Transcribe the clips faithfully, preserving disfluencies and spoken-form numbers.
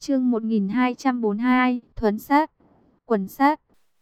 Chương một nghìn hai trăm bốn mươi hai, thuấn sát, quần sát.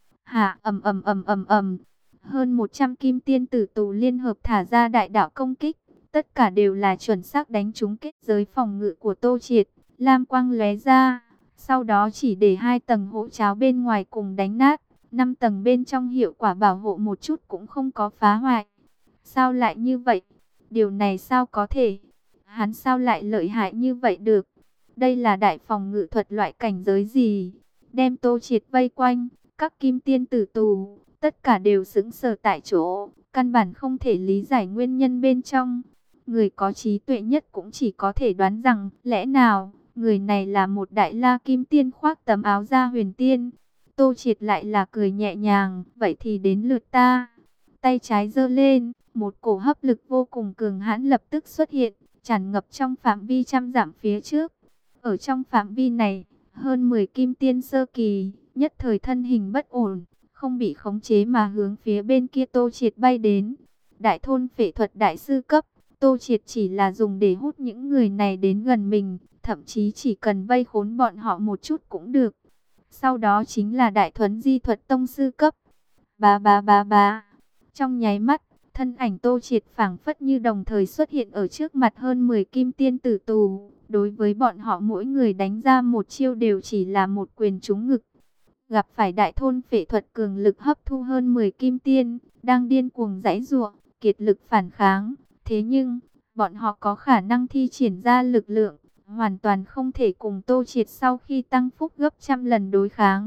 Hạ ầm ầm ầm ầm ầm, hơn một trăm kim tiên tử tù liên hợp thả ra đại đạo công kích, tất cả đều là chuẩn xác đánh trúng kết giới phòng ngự của Tô Triệt. Lam quang lóe ra, sau đó chỉ để hai tầng hộ cháo bên ngoài cùng đánh nát, năm tầng bên trong hiệu quả bảo hộ một chút cũng không có phá hoại. Sao lại như vậy? Điều này sao có thể? Hắn sao lại lợi hại như vậy được? Đây là đại phòng ngự thuật loại cảnh giới gì? Đem Tô Triệt vây quanh, các kim tiên tử tù, tất cả đều sững sờ tại chỗ, căn bản không thể lý giải nguyên nhân bên trong. Người có trí tuệ nhất cũng chỉ có thể đoán rằng, lẽ nào, người này là một đại la kim tiên khoác tấm áo da huyền tiên. Tô Triệt lại là cười nhẹ nhàng, vậy thì đến lượt ta. Tay trái giơ lên, một cổ hấp lực vô cùng cường hãn lập tức xuất hiện, tràn ngập trong phạm vi trăm dặm phía trước. Ở trong phạm vi này, hơn mười kim tiên sơ kỳ, nhất thời thân hình bất ổn, không bị khống chế mà hướng phía bên kia Tô Triệt bay đến. Đại thôn phệ thuật đại sư cấp, Tô Triệt chỉ là dùng để hút những người này đến gần mình, thậm chí chỉ cần vây khốn bọn họ một chút cũng được. Sau đó chính là đại thuấn di thuật tông sư cấp. Ba ba ba ba. Trong nháy mắt, thân ảnh Tô Triệt phảng phất như đồng thời xuất hiện ở trước mặt hơn mười kim tiên tử tù. Đối với bọn họ mỗi người đánh ra một chiêu đều chỉ là một quyền trúng ngực. Gặp phải đại thôn phệ thuật cường lực hấp thu hơn mười kim tiên, đang điên cuồng giãy giụa, kiệt lực phản kháng. Thế nhưng, bọn họ có khả năng thi triển ra lực lượng, hoàn toàn không thể cùng Tô Triệt sau khi tăng phúc gấp trăm lần đối kháng.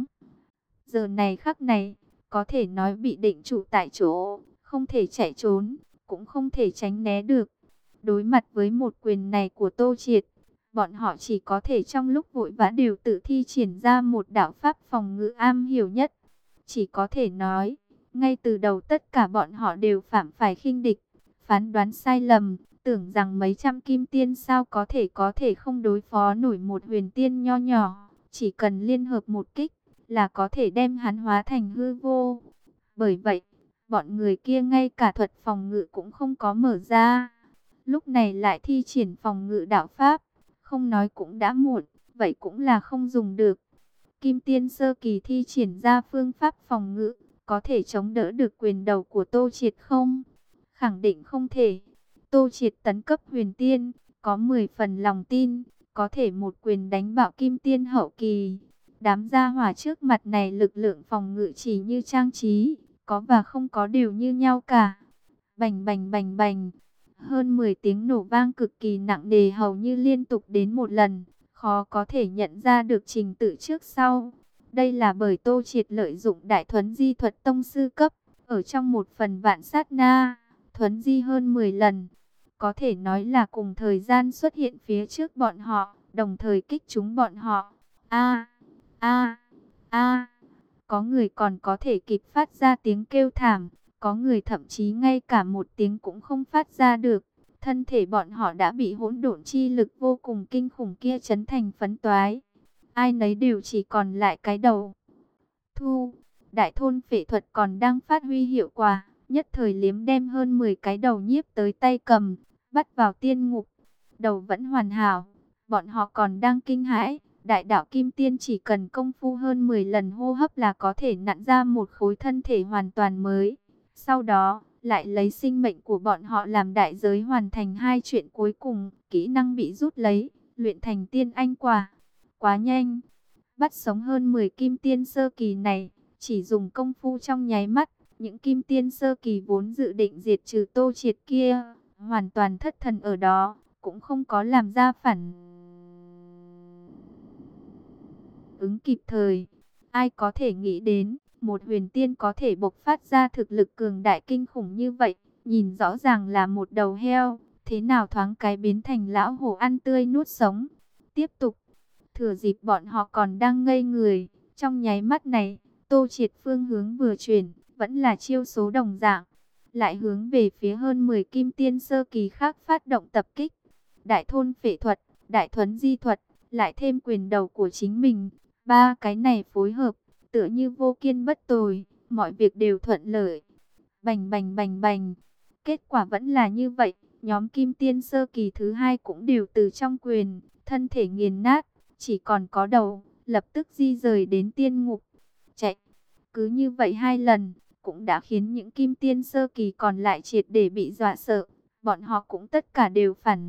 Giờ này khắc này, có thể nói bị định trụ tại chỗ, không thể chạy trốn, cũng không thể tránh né được. Đối mặt với một quyền này của Tô Triệt, bọn họ chỉ có thể trong lúc vội vã đều tự thi triển ra một đạo pháp phòng ngự am hiểu nhất. Chỉ có thể nói, ngay từ đầu tất cả bọn họ đều phạm phải khinh địch, phán đoán sai lầm, tưởng rằng mấy trăm kim tiên sao có thể có thể không đối phó nổi một huyền tiên nho nhỏ, chỉ cần liên hợp một kích là có thể đem hắn hóa thành hư vô. Bởi vậy, bọn người kia ngay cả thuật phòng ngự cũng không có mở ra. Lúc này lại thi triển phòng ngự đạo pháp, không nói cũng đã muộn, vậy cũng là không dùng được. Kim tiên sơ kỳ thi triển ra phương pháp phòng ngự, có thể chống đỡ được quyền đầu của Tô Triệt không? Khẳng định không thể. Tô Triệt tấn cấp huyền tiên, có mười phần lòng tin, có thể một quyền đánh bạo kim tiên hậu kỳ. Đám gia hỏa trước mặt này lực lượng phòng ngự chỉ như trang trí, có và không có đều như nhau cả. Bành bành bành bành, hơn mười tiếng nổ vang cực kỳ nặng nề hầu như liên tục đến một lần, khó có thể nhận ra được trình tự trước sau. Đây là bởi Tô Triệt lợi dụng đại thuấn di thuật tông sư cấp, ở trong một phần vạn sát na, thuấn di hơn mười lần. Có thể nói là cùng thời gian xuất hiện phía trước bọn họ, đồng thời kích chúng bọn họ. A, a, a, có người còn có thể kịp phát ra tiếng kêu thảm, có người thậm chí ngay cả một tiếng cũng không phát ra được. Thân thể bọn họ đã bị hỗn độn chi lực vô cùng kinh khủng kia chấn thành phấn toái. Ai nấy đều chỉ còn lại cái đầu. Thu, đại thôn phệ thuật còn đang phát huy hiệu quả, nhất thời liếm đem hơn mười cái đầu nhiếp tới tay cầm, bắt vào tiên ngục. Đầu vẫn hoàn hảo, bọn họ còn đang kinh hãi. Đại đạo kim tiên chỉ cần công phu hơn mười lần hô hấp là có thể nặn ra một khối thân thể hoàn toàn mới. Sau đó, lại lấy sinh mệnh của bọn họ làm đại giới hoàn thành hai chuyện cuối cùng. Kỹ năng bị rút lấy, luyện thành tiên anh quả. Quá nhanh, bắt sống hơn mười kim tiên sơ kỳ này, chỉ dùng công phu trong nháy mắt. Những kim tiên sơ kỳ vốn dự định diệt trừ Tô Triệt kia, hoàn toàn thất thần ở đó, cũng không có làm ra phản ứng kịp thời. Ai có thể nghĩ đến, một huyền tiên có thể bộc phát ra thực lực cường đại kinh khủng như vậy, nhìn rõ ràng là một đầu heo, thế nào thoáng cái biến thành lão hổ ăn tươi nuốt sống. Tiếp tục, thừa dịp bọn họ còn đang ngây người, trong nháy mắt này, Tô Triệt phương hướng vừa chuyển, vẫn là chiêu số đồng dạng, lại hướng về phía hơn mười kim tiên sơ kỳ khác phát động tập kích. Đại thôn phệ thuật, đại thuấn di thuật, lại thêm quyền đầu của chính mình. Ba cái này phối hợp, tựa như vô kiên bất tồi, mọi việc đều thuận lợi. Bành bành bành bành, kết quả vẫn là như vậy, nhóm kim tiên sơ kỳ thứ hai cũng đều từ trong quyền, thân thể nghiền nát, chỉ còn có đầu, lập tức di rời đến tiên ngục. Chạy, cứ như vậy hai lần, cũng đã khiến những kim tiên sơ kỳ còn lại triệt để bị dọa sợ. Bọn họ cũng tất cả đều phản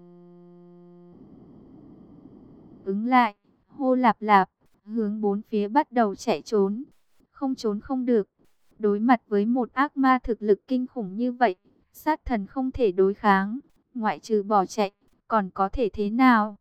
ứng lại, hô lạp lạp, hướng bốn phía bắt đầu chạy trốn. Không trốn không được. Đối mặt với một ác ma thực lực kinh khủng như vậy, sát thần không thể đối kháng, ngoại trừ bỏ chạy, còn có thể thế nào?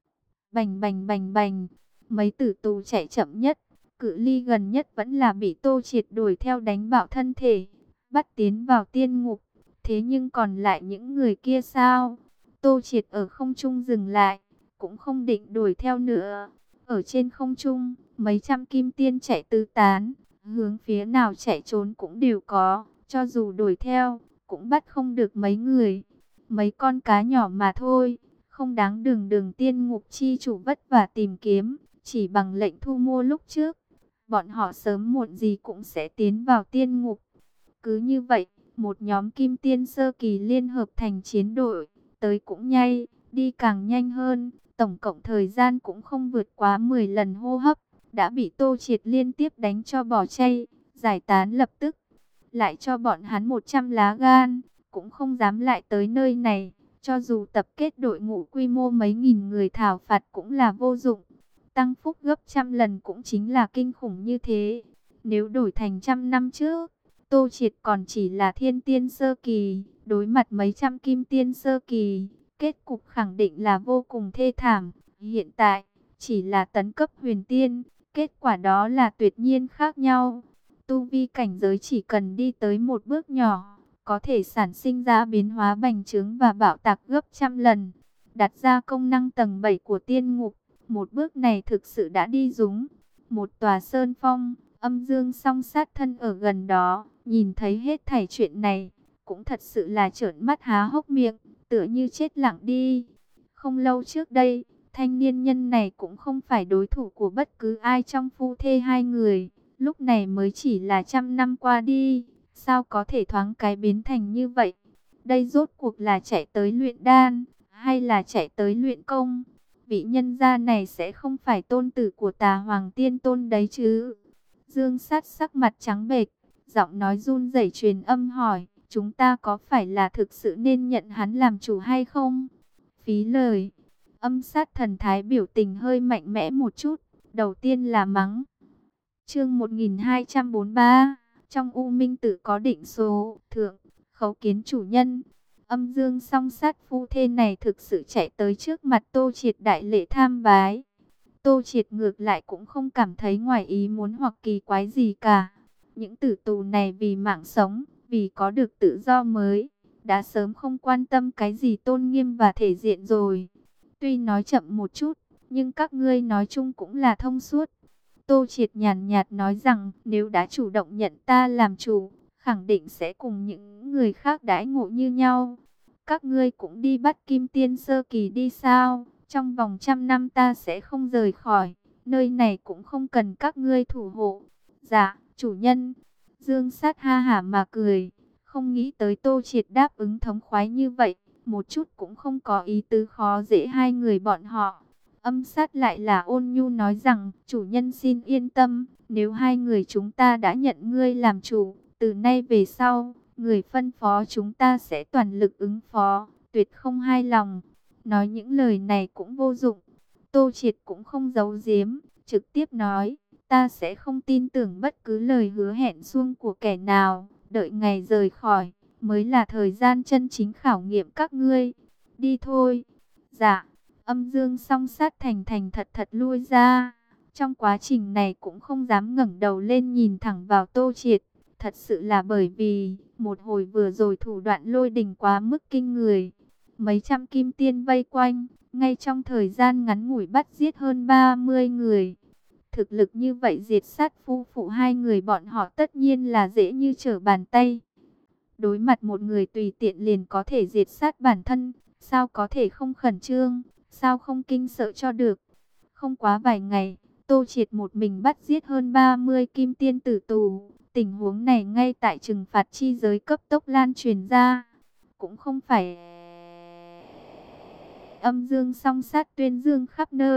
Bành bành bành bành, mấy tử tù chạy chậm nhất, cự ly gần nhất vẫn là bị Tô Triệt đuổi theo đánh bạo thân thể, bắt tiến vào tiên ngục. Thế nhưng còn lại những người kia sao? Tô Triệt ở không trung dừng lại, cũng không định đuổi theo nữa. Ở trên không trung, mấy trăm kim tiên chạy tứ tán, hướng phía nào chạy trốn cũng đều có, cho dù đuổi theo, cũng bắt không được mấy người. Mấy con cá nhỏ mà thôi, không đáng đường đường tiên ngục chi chủ vất vả tìm kiếm, chỉ bằng lệnh thu mua lúc trước. Bọn họ sớm muộn gì cũng sẽ tiến vào tiên ngục. Cứ như vậy, một nhóm kim tiên sơ kỳ liên hợp thành chiến đội, tới cũng nhanh, đi càng nhanh hơn, tổng cộng thời gian cũng không vượt quá mười lần hô hấp, đã bị Tô Triệt liên tiếp đánh cho bỏ chay, giải tán lập tức. Lại cho bọn hắn một trăm lá gan, cũng không dám lại tới nơi này, cho dù tập kết đội ngũ quy mô mấy nghìn người thảo phạt cũng là vô dụng. Tăng phúc gấp trăm lần cũng chính là kinh khủng như thế. Nếu đổi thành trăm năm trước, Tô Triệt còn chỉ là thiên tiên sơ kỳ, đối mặt mấy trăm kim tiên sơ kỳ, kết cục khẳng định là vô cùng thê thảm. Hiện tại, chỉ là tấn cấp huyền tiên, kết quả đó là tuyệt nhiên khác nhau. Tu vi cảnh giới chỉ cần đi tới một bước nhỏ, có thể sản sinh ra biến hóa bành trướng và bạo tạc gấp trăm lần. Đặt ra công năng tầng bảy của tiên ngục, một bước này thực sự đã đi rúng. Một tòa sơn phong, Âm Dương song sát thân ở gần đó, nhìn thấy hết thảy chuyện này, cũng thật sự là trợn mắt há hốc miệng, tựa như chết lặng đi. Không lâu trước đây, thanh niên nhân này cũng không phải đối thủ của bất cứ ai trong phu thê hai người. Lúc này mới chỉ là trăm năm qua đi, sao có thể thoáng cái biến thành như vậy? Đây rốt cuộc là chạy tới luyện đan, hay là chạy tới luyện công? Vị nhân gia này sẽ không phải tôn tử của Tà Hoàng Tiên Tôn đấy chứ? Dương Sát sắc mặt trắng bệch, giọng nói run rẩy truyền âm hỏi, chúng ta có phải là thực sự nên nhận hắn làm chủ hay không? Phí lời. Âm Sát thần thái biểu tình hơi mạnh mẽ một chút, đầu tiên là mắng. Chương một nghìn hai trăm bốn mươi ba, trong U Minh Tử có định số, thượng, khấu kiến chủ nhân. Âm Dương song sát phu thê này thực sự chạy tới trước mặt Tô Triệt đại lễ tham bái. Tô Triệt ngược lại cũng không cảm thấy ngoài ý muốn hoặc kỳ quái gì cả. Những tử tù này vì mạng sống, vì có được tự do mới, đã sớm không quan tâm cái gì tôn nghiêm và thể diện rồi. Tuy nói chậm một chút, nhưng các ngươi nói chung cũng là thông suốt. Tô Triệt nhàn nhạt nói rằng nếu đã chủ động nhận ta làm chủ, khẳng định sẽ cùng những người khác đãi ngộ như nhau. Các ngươi cũng đi bắt kim tiên sơ kỳ đi sao? Trong vòng trăm năm ta sẽ không rời khỏi, nơi này cũng không cần các ngươi thủ hộ. Dạ, chủ nhân. Dương Sát ha hả mà cười, không nghĩ tới Tô Triệt đáp ứng thống khoái như vậy, một chút cũng không có ý tứ khó dễ hai người bọn họ. Âm Sát lại là ôn nhu nói rằng, chủ nhân xin yên tâm, nếu hai người chúng ta đã nhận ngươi làm chủ, từ nay về sau, người phân phó chúng ta sẽ toàn lực ứng phó, tuyệt không hai lòng. Nói những lời này cũng vô dụng, Tô Triệt cũng không giấu giếm, trực tiếp nói, ta sẽ không tin tưởng bất cứ lời hứa hẹn suông của kẻ nào, đợi ngày rời khỏi, mới là thời gian chân chính khảo nghiệm các ngươi. Đi thôi. Dạ. Âm Dương song sát thành thành thật thật lui ra. Trong quá trình này cũng không dám ngẩng đầu lên nhìn thẳng vào Tô Triệt. Thật sự là bởi vì, một hồi vừa rồi thủ đoạn lôi đình quá mức kinh người. Mấy trăm kim tiên vây quanh, ngay trong thời gian ngắn ngủi bắt giết hơn ba mươi người. Thực lực như vậy diệt sát phu phụ hai người bọn họ tất nhiên là dễ như trở bàn tay. Đối mặt một người tùy tiện liền có thể diệt sát bản thân, sao có thể không khẩn trương? Sao không kinh sợ cho được? Không quá vài ngày, Tô Triệt một mình bắt giết hơn ba mươi kim tiên tử tù. Tình huống này ngay tại trừng phạt chi giới cấp tốc lan truyền ra. Cũng không phải Âm Dương song sát tuyên dương khắp nơi,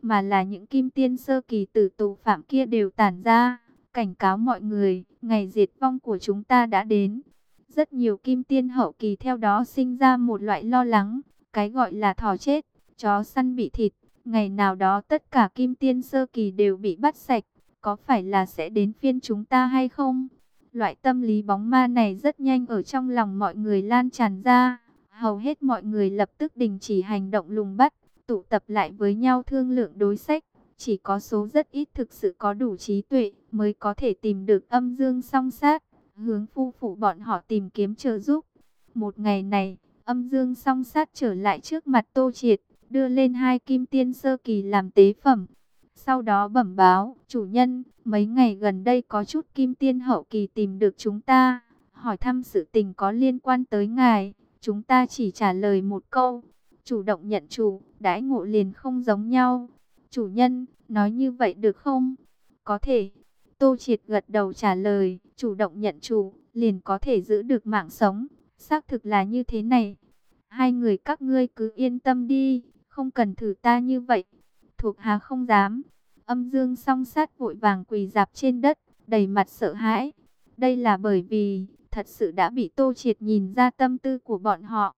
mà là những kim tiên sơ kỳ tử tù phạm kia đều tản ra, cảnh cáo mọi người, ngày diệt vong của chúng ta đã đến. Rất nhiều kim tiên hậu kỳ theo đó sinh ra một loại lo lắng, cái gọi là thỏ chết, chó săn bị thịt, ngày nào đó tất cả kim tiên sơ kỳ đều bị bắt sạch, có phải là sẽ đến phiên chúng ta hay không? Loại tâm lý bóng ma này rất nhanh ở trong lòng mọi người lan tràn ra, hầu hết mọi người lập tức đình chỉ hành động lùng bắt, tụ tập lại với nhau thương lượng đối sách. Chỉ có số rất ít thực sự có đủ trí tuệ mới có thể tìm được âm dương song sát, hướng phu phụ bọn họ tìm kiếm trợ giúp. Một ngày này, âm dương song sát trở lại trước mặt Tô Triệt, đưa lên hai kim tiên sơ kỳ làm tế phẩm. Sau đó bẩm báo, chủ nhân, mấy ngày gần đây có chút kim tiên hậu kỳ tìm được chúng ta, hỏi thăm sự tình có liên quan tới ngài. Chúng ta chỉ trả lời một câu, chủ động nhận chủ, đãi ngộ liền không giống nhau. Chủ nhân, nói như vậy được không? Có thể. Tô Triệt gật đầu trả lời, chủ động nhận chủ, liền có thể giữ được mạng sống. Xác thực là như thế này. Hai người các ngươi cứ yên tâm đi, không cần thử ta như vậy. Thuộc hạ không dám. Âm dương song sát vội vàng quỳ dạp trên đất, đầy mặt sợ hãi. Đây là bởi vì, thật sự đã bị Tô Triệt nhìn ra tâm tư của bọn họ.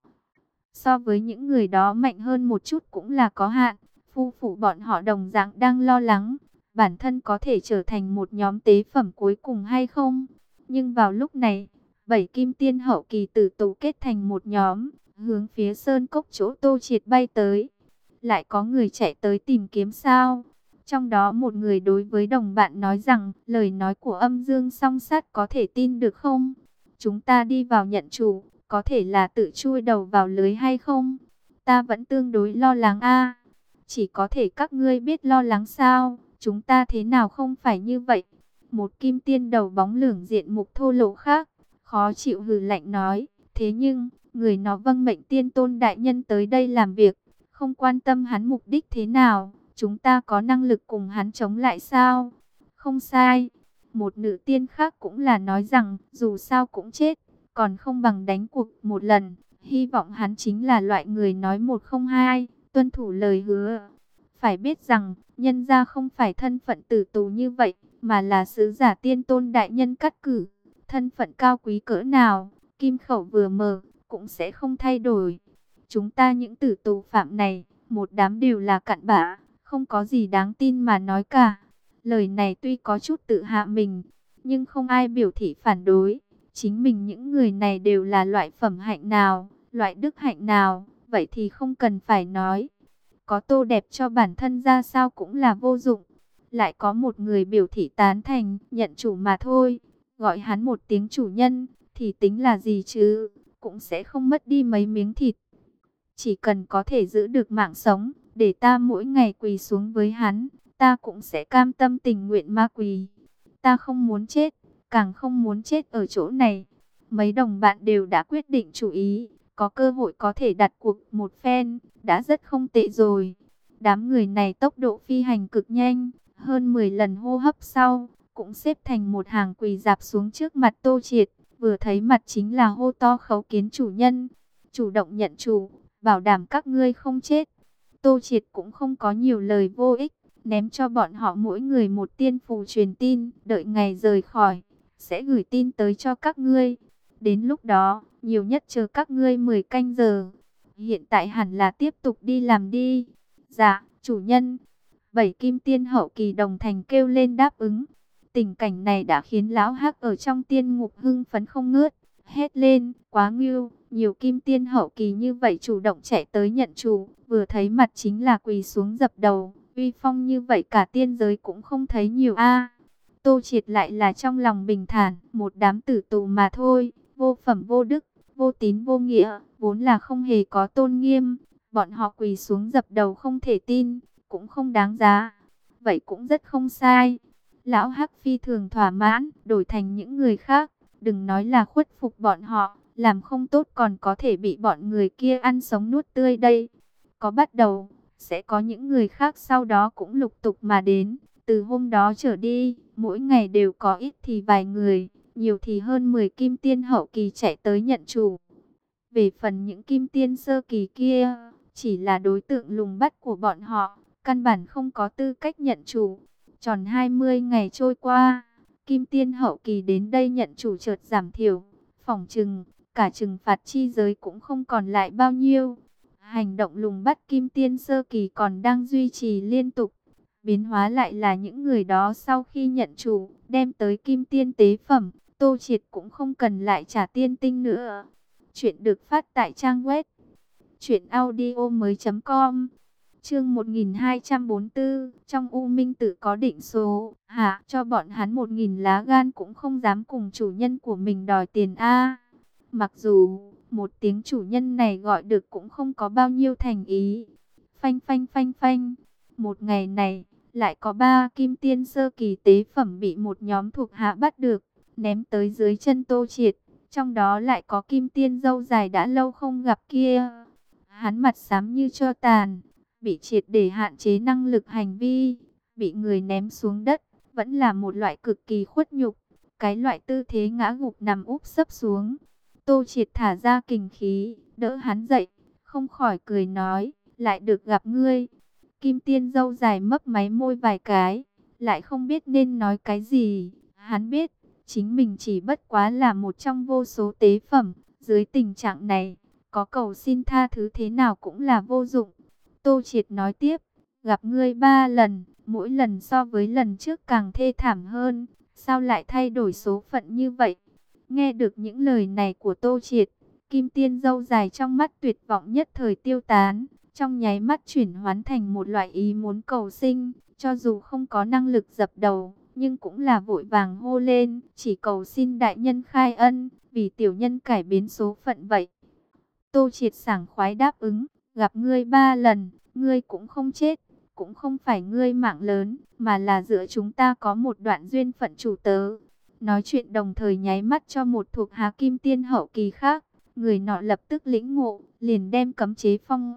So với những người đó mạnh hơn một chút cũng là có hạn. Phu phụ bọn họ đồng dạng đang lo lắng, bản thân có thể trở thành một nhóm tế phẩm cuối cùng hay không. Nhưng vào lúc này, bảy kim tiên hậu kỳ tử tù kết thành một nhóm, hướng phía sơn cốc chỗ Tô Triệt bay tới. Lại có người chạy tới tìm kiếm sao? Trong đó một người đối với đồng bạn nói rằng, lời nói của âm dương song sát có thể tin được không? Chúng ta đi vào nhận chủ, có thể là tự chui đầu vào lưới hay không? Ta vẫn tương đối lo lắng a. Chỉ có thể các ngươi biết lo lắng sao? Chúng ta thế nào không phải như vậy? Một kim tiên đầu bóng lưỡng diện mục thô lỗ khác, khó chịu hừ lạnh nói. Thế nhưng, người nó vâng mệnh tiên tôn đại nhân tới đây làm việc, không quan tâm hắn mục đích thế nào. Chúng ta có năng lực cùng hắn chống lại sao? Không sai. Một nữ tiên khác cũng là nói rằng, dù sao cũng chết, còn không bằng đánh cuộc một lần. Hy vọng hắn chính là loại người nói một không hai, tuân thủ lời hứa. Phải biết rằng, nhân gia không phải thân phận tử tù như vậy, mà là sứ giả tiên tôn đại nhân cắt cử. Thân phận cao quý cỡ nào, kim khẩu vừa mở, cũng sẽ không thay đổi. Chúng ta những tử tù phạm này, một đám đều là cặn bã, không có gì đáng tin mà nói cả. Lời này tuy có chút tự hạ mình, nhưng không ai biểu thị phản đối. Chính mình những người này đều là loại phẩm hạnh nào, loại đức hạnh nào, vậy thì không cần phải nói. Có tô đẹp cho bản thân ra sao cũng là vô dụng. Lại có một người biểu thị tán thành, nhận chủ mà thôi. Gọi hắn một tiếng chủ nhân, thì tính là gì chứ, cũng sẽ không mất đi mấy miếng thịt. Chỉ cần có thể giữ được mạng sống, để ta mỗi ngày quỳ xuống với hắn, ta cũng sẽ cam tâm tình nguyện ma quỳ. Ta không muốn chết, càng không muốn chết ở chỗ này. Mấy đồng bạn đều đã quyết định chủ ý, có cơ hội có thể đặt cuộc một phen, đã rất không tệ rồi. Đám người này tốc độ phi hành cực nhanh, hơn mười lần hô hấp sau, cũng xếp thành một hàng quỳ dạp xuống trước mặt Tô Triệt, vừa thấy mặt chính là hô to khấu kiến chủ nhân, chủ động nhận chủ, bảo đảm các ngươi không chết. Tô Triệt cũng không có nhiều lời vô ích, ném cho bọn họ mỗi người một tiên phù truyền tin, đợi ngày rời khỏi, sẽ gửi tin tới cho các ngươi. Đến lúc đó, nhiều nhất chờ các ngươi mười canh giờ. Hiện tại hẳn là tiếp tục đi làm đi. Dạ, chủ nhân. Bảy kim tiên hậu kỳ đồng thành kêu lên đáp ứng. Tình cảnh này đã khiến lão Hắc ở trong tiên ngục hưng phấn không ngớt, hét lên, quá ngưu, nhiều kim tiên hậu kỳ như vậy chủ động chạy tới nhận chủ, vừa thấy mặt chính là quỳ xuống dập đầu, uy phong như vậy cả tiên giới cũng không thấy nhiều a. Tô Triệt lại là trong lòng bình thản, một đám tử tù mà thôi, vô phẩm vô đức, vô tín vô nghĩa, vốn là không hề có tôn nghiêm, bọn họ quỳ xuống dập đầu không thể tin, cũng không đáng giá. Vậy cũng rất không sai. Lão Hắc phi thường thỏa mãn, đổi thành những người khác, đừng nói là khuất phục bọn họ, làm không tốt còn có thể bị bọn người kia ăn sống nuốt tươi đây. Có bắt đầu, sẽ có những người khác sau đó cũng lục tục mà đến. Từ hôm đó trở đi, mỗi ngày đều có ít thì vài người, nhiều thì hơn mười kim tiên hậu kỳ chạy tới nhận chủ. Về phần những kim tiên sơ kỳ kia, chỉ là đối tượng lùng bắt của bọn họ, căn bản không có tư cách nhận chủ. Tròn hai mươi ngày trôi qua, Kim Tiên hậu kỳ đến đây nhận chủ chợt giảm thiểu, phỏng chừng cả trừng phạt chi giới cũng không còn lại bao nhiêu. Hành động lùng bắt Kim Tiên sơ kỳ còn đang duy trì liên tục. Biến hóa lại là những người đó sau khi nhận chủ, đem tới Kim Tiên tế phẩm, Tô Triệt cũng không cần lại trả tiên tinh nữa. Chuyện được phát tại trang web truyện audio mới chấm com. Chương một nghìn hai trăm bốn mươi tư, trong U Minh Tự có định số, hạ cho bọn hắn một nghìn lá gan cũng không dám cùng chủ nhân của mình đòi tiền a. Mặc dù một tiếng chủ nhân này gọi được cũng không có bao nhiêu thành ý. Phanh phanh phanh phanh, một ngày này lại có ba Kim Tiên sơ kỳ tế phẩm bị một nhóm thuộc hạ bắt được, ném tới dưới chân Tô Triệt. Trong đó lại có Kim Tiên râu dài đã lâu không gặp kia. Hắn mặt xám như tro tàn, bị triệt để hạn chế năng lực hành vi, bị người ném xuống đất, vẫn là một loại cực kỳ khuất nhục. Cái loại tư thế ngã gục nằm úp sấp xuống. Tô Triệt thả ra kình khí, đỡ hắn dậy, không khỏi cười nói, lại được gặp ngươi. Kim Tiên râu dài mấp máy môi vài cái, lại không biết nên nói cái gì. Hắn biết, chính mình chỉ bất quá là một trong vô số tế phẩm, dưới tình trạng này, có cầu xin tha thứ thế nào cũng là vô dụng. Tô Triệt nói tiếp, gặp ngươi ba lần, mỗi lần so với lần trước càng thê thảm hơn, sao lại thay đổi số phận như vậy? Nghe được những lời này của Tô Triệt, Kim Tiên râu dài trong mắt tuyệt vọng nhất thời tiêu tán, trong nháy mắt chuyển hoán thành một loại ý muốn cầu sinh, cho dù không có năng lực dập đầu, nhưng cũng là vội vàng hô lên, chỉ cầu xin đại nhân khai ân, vì tiểu nhân cải biến số phận vậy. Tô Triệt sảng khoái đáp ứng, gặp ngươi ba lần, ngươi cũng không chết, cũng không phải ngươi mạng lớn, mà là giữa chúng ta có một đoạn duyên phận chủ tớ. Nói chuyện đồng thời nháy mắt cho một thuộc hạ Kim Tiên hậu kỳ khác, người nọ lập tức lĩnh ngộ, liền đem cấm chế phong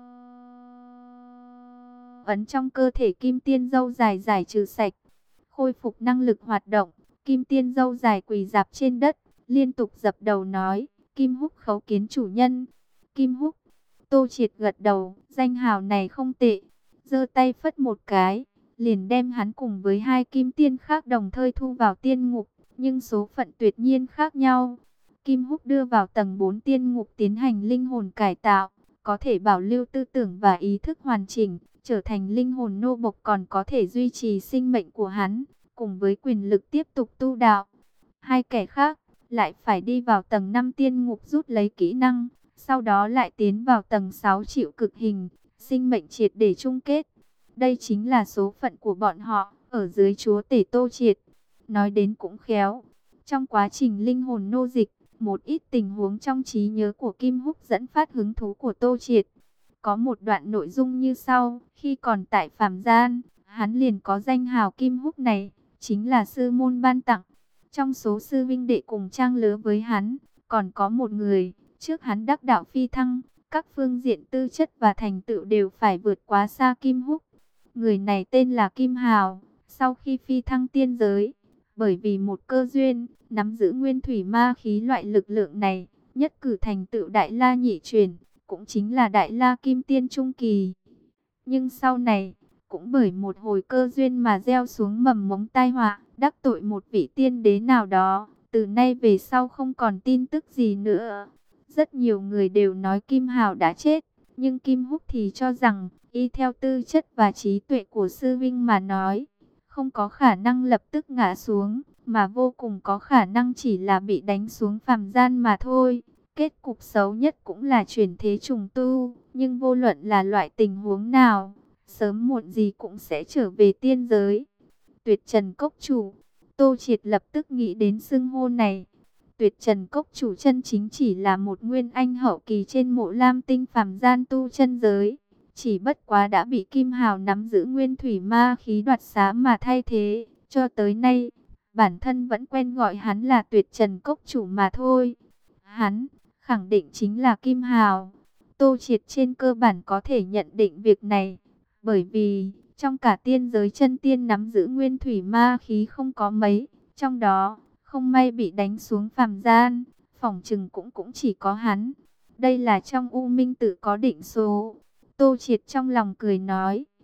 ấn trong cơ thể Kim Tiên râu dài giải trừ sạch, khôi phục năng lực hoạt động. Kim Tiên râu dài quỳ dạp trên đất, liên tục dập đầu nói, Kim Húc khấu kiến chủ nhân. Kim Húc. Tô Triệt gật đầu, danh hào này không tệ, giơ tay phất một cái, liền đem hắn cùng với hai Kim Tiên khác đồng thời thu vào tiên ngục, nhưng số phận tuyệt nhiên khác nhau. Kim Húc đưa vào tầng bốn tiên ngục tiến hành linh hồn cải tạo, có thể bảo lưu tư tưởng và ý thức hoàn chỉnh, trở thành linh hồn nô bộc, còn có thể duy trì sinh mệnh của hắn, cùng với quyền lực tiếp tục tu đạo. Hai kẻ khác lại phải đi vào tầng năm tiên ngục rút lấy kỹ năng, sau đó lại tiến vào tầng sáu chịu cực hình, sinh mệnh triệt để chung kết. Đây chính là số phận của bọn họ, ở dưới chúa tể Tô Triệt. Nói đến cũng khéo, trong quá trình linh hồn nô dịch, một ít tình huống trong trí nhớ của Kim Húc dẫn phát hứng thú của Tô Triệt. Có một đoạn nội dung như sau, khi còn tại phàm gian, hắn liền có danh hào Kim Húc này, chính là sư môn ban tặng. Trong số sư vinh đệ cùng trang lứa với hắn, còn có một người, trước hắn đắc đạo phi thăng, các phương diện tư chất và thành tựu đều phải vượt quá xa Kim Húc. Người này tên là Kim Hào, sau khi phi thăng tiên giới, bởi vì một cơ duyên, nắm giữ nguyên thủy ma khí loại lực lượng này, nhất cử thành tựu Đại La nhị truyền, cũng chính là Đại La Kim Tiên Trung Kỳ. Nhưng sau này, cũng bởi một hồi cơ duyên mà gieo xuống mầm mống tai họa, đắc tội một vị tiên đế nào đó, từ nay về sau không còn tin tức gì nữa. Rất nhiều người đều nói Kim Hào đã chết, nhưng Kim Húc thì cho rằng, y theo tư chất và trí tuệ của sư vinh mà nói, không có khả năng lập tức ngã xuống, mà vô cùng có khả năng chỉ là bị đánh xuống phàm gian mà thôi. Kết cục xấu nhất cũng là chuyển thế trùng tu, nhưng vô luận là loại tình huống nào, sớm muộn gì cũng sẽ trở về tiên giới. Tuyệt Trần Cốc Chủ. Tô Triệt lập tức nghĩ đến xưng hô này. Tuyệt Trần Cốc Chủ chân chính chỉ là một nguyên anh hậu kỳ trên mộ lam tinh phàm gian tu chân giới, chỉ bất quá đã bị Kim Hào nắm giữ nguyên thủy ma khí đoạt xá mà thay thế. Cho tới nay, bản thân vẫn quen gọi hắn là Tuyệt Trần Cốc Chủ mà thôi. Hắn khẳng định chính là Kim Hào. Tô Triệt trên cơ bản có thể nhận định việc này, bởi vì trong cả tiên giới chân tiên nắm giữ nguyên thủy ma khí không có mấy, trong đó không may bị đánh xuống phàm gian, phỏng chừng cũng cũng chỉ có hắn. Đây là trong U Minh Tự có định số. Tô Triệt trong lòng cười nói,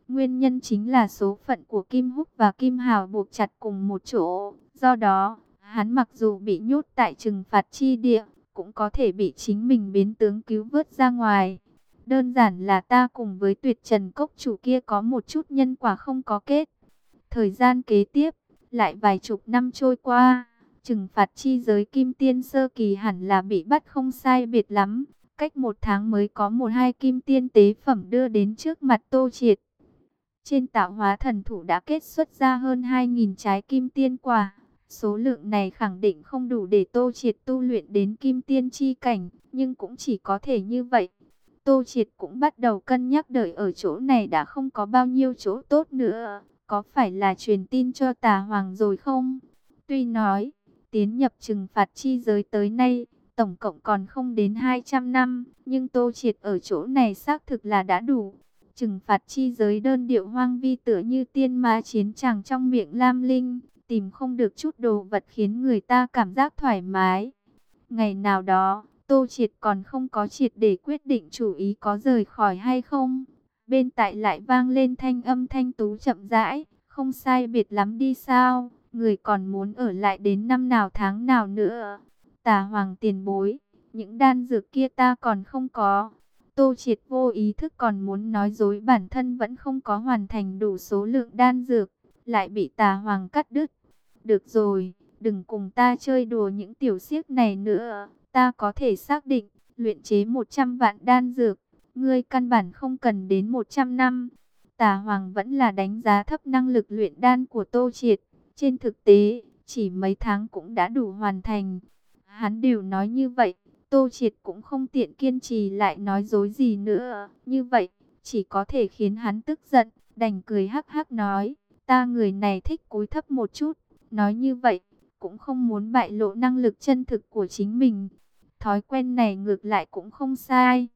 Nguyên nhân chính là số phận của Kim Húc và Kim Hào buộc chặt cùng một chỗ. Do đó, hắn mặc dù bị nhốt tại trừng phạt chi địa, cũng có thể bị chính mình biến tướng cứu vớt ra ngoài. Đơn giản là ta cùng với Tuyệt Trần Cốc chủ kia có một chút nhân quả không có kết. Thời gian kế tiếp, lại vài chục năm trôi qua, trừng phạt chi giới Kim Tiên Sơ Kỳ hẳn là bị bắt không sai biệt lắm. Cách một tháng mới có một hai Kim Tiên tế phẩm đưa đến trước mặt Tô Triệt. Trên tạo hóa thần thủ đã kết xuất ra hơn hai nghìn trái Kim Tiên quả. Số lượng này khẳng định không đủ để Tô Triệt tu luyện đến Kim Tiên chi cảnh, nhưng cũng chỉ có thể như vậy. Tô Triệt cũng bắt đầu cân nhắc đợi ở chỗ này đã không có bao nhiêu chỗ tốt nữa. Có phải là truyền tin cho Tà Hoàng rồi không? Tuy nói, tiến nhập trừng phạt chi giới tới nay, tổng cộng còn không đến hai trăm năm, nhưng Tô Triệt ở chỗ này xác thực là đã đủ. Trừng phạt chi giới đơn điệu hoang vi tựa như tiên ma chiến tràng trong miệng Lam Linh, tìm không được chút đồ vật khiến người ta cảm giác thoải mái. Ngày nào đó, Tô Triệt còn không có triệt để quyết định chủ ý có rời khỏi hay không. Bên tại lại vang lên thanh âm thanh tú chậm rãi, không sai biệt lắm đi sao, người còn muốn ở lại đến năm nào tháng nào nữa. Tà Hoàng tiền bối, những đan dược kia ta còn không có. Tô Triệt vô ý thức còn muốn nói dối bản thân vẫn không có hoàn thành đủ số lượng đan dược, lại bị Tà Hoàng cắt đứt. Được rồi, đừng cùng ta chơi đùa những tiểu xiếc này nữa, ta có thể xác định, luyện chế một trăm vạn đan dược, ngươi căn bản không cần đến một trăm năm. Tà Hoàng vẫn là đánh giá thấp năng lực luyện đan của Tô Triệt, trên thực tế, chỉ mấy tháng cũng đã đủ hoàn thành. Hắn đều nói như vậy, Tô Triệt cũng không tiện kiên trì lại nói dối gì nữa, như vậy, chỉ có thể khiến hắn tức giận, đành cười hắc hắc nói, ta người này thích cúi thấp một chút, nói như vậy, cũng không muốn bại lộ năng lực chân thực của chính mình. Thói quen này ngược lại cũng không sai.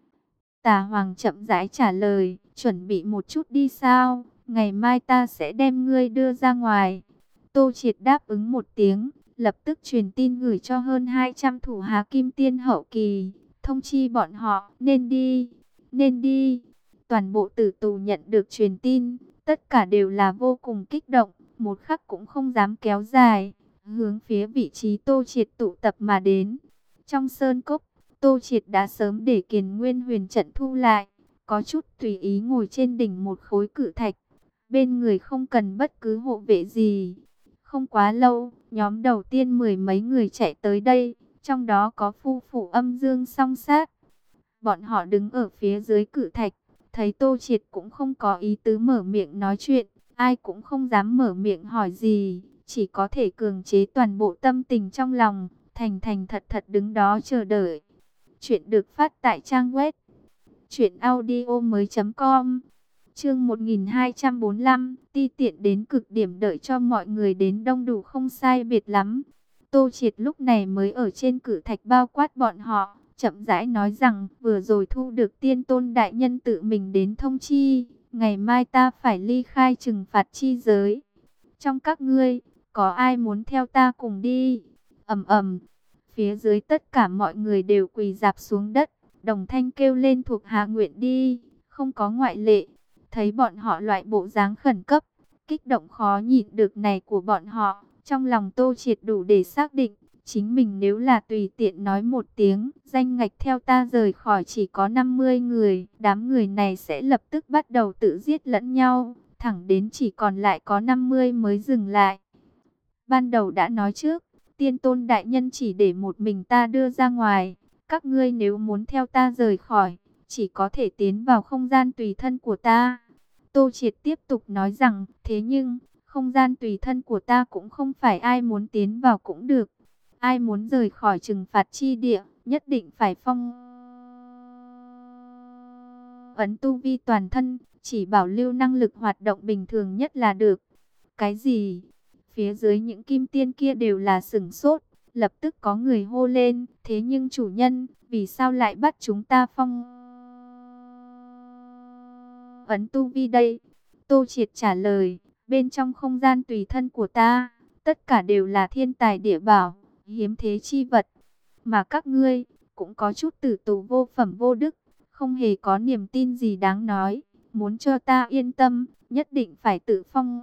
Tà Hoàng chậm rãi trả lời, chuẩn bị một chút đi sao, ngày mai ta sẽ đem ngươi đưa ra ngoài. Tô Triệt đáp ứng một tiếng, lập tức truyền tin gửi cho hơn hai trăm thủ hạ Kim Tiên hậu kỳ, thông chi bọn họ, nên đi, nên đi. Toàn bộ tử tù nhận được truyền tin, tất cả đều là vô cùng kích động, một khắc cũng không dám kéo dài, hướng phía vị trí Tô Triệt tụ tập mà đến. Trong sơn cốc, Tô Triệt đã sớm để Kiền Nguyên Huyền trận thu lại, có chút tùy ý ngồi trên đỉnh một khối cự thạch, bên người không cần bất cứ hộ vệ gì. Không quá lâu, nhóm đầu tiên mười mấy người chạy tới đây, trong đó có phu phụ Âm Dương Song Sát. Bọn họ đứng ở phía dưới cự thạch, thấy Tô Triệt cũng không có ý tứ mở miệng nói chuyện, ai cũng không dám mở miệng hỏi gì, chỉ có thể cường chế toàn bộ tâm tình trong lòng, thành thành thật thật đứng đó chờ đợi. Chuyện được phát tại trang web truyện audio mới chấm com. Chương một nghìn hai trăm bốn mươi lăm, ti tiện đến cực điểm, đợi cho mọi người đến đông đủ không sai biệt lắm. Tô Triệt lúc này mới ở trên cự thạch bao quát bọn họ, chậm rãi nói rằng, vừa rồi thu được Tiên Tôn đại nhân tự mình đến thông chi, ngày mai ta phải ly khai trừng phạt chi giới. Trong các ngươi, có ai muốn theo ta cùng đi? Ầm ầm, phía dưới tất cả mọi người đều quỳ rạp xuống đất, đồng thanh kêu lên thuộc hạ nguyện đi, không có ngoại lệ. Thấy bọn họ loại bộ dáng khẩn cấp, kích động khó nhịn được này của bọn họ, trong lòng Tô Triệt đủ để xác định, chính mình nếu là tùy tiện nói một tiếng, danh ngạch theo ta rời khỏi chỉ có năm mươi người, đám người này sẽ lập tức bắt đầu tự giết lẫn nhau, thẳng đến chỉ còn lại có năm mươi mới dừng lại. Ban đầu đã nói trước, Tiên Tôn đại nhân chỉ để một mình ta đưa ra ngoài, các ngươi nếu muốn theo ta rời khỏi, chỉ có thể tiến vào không gian tùy thân của ta. Tô Triệt tiếp tục nói rằng, thế nhưng, không gian tùy thân của ta cũng không phải ai muốn tiến vào cũng được. Ai muốn rời khỏi trừng phạt chi địa, nhất định phải phong ấn tu vi toàn thân, chỉ bảo lưu năng lực hoạt động bình thường nhất là được. Cái gì? Phía dưới những kim tiên kia đều là sửng sốt, lập tức có người hô lên, thế nhưng chủ nhân, vì sao lại bắt chúng ta phong ấn tu vi đây? Tô Triệt trả lời, bên trong không gian tùy thân của ta, tất cả đều là thiên tài địa bảo, hiếm thế chi vật, mà các ngươi cũng có chút tử tù vô phẩm vô đức, không hề có niềm tin gì đáng nói. muốn cho ta yên tâm, nhất định phải tự phong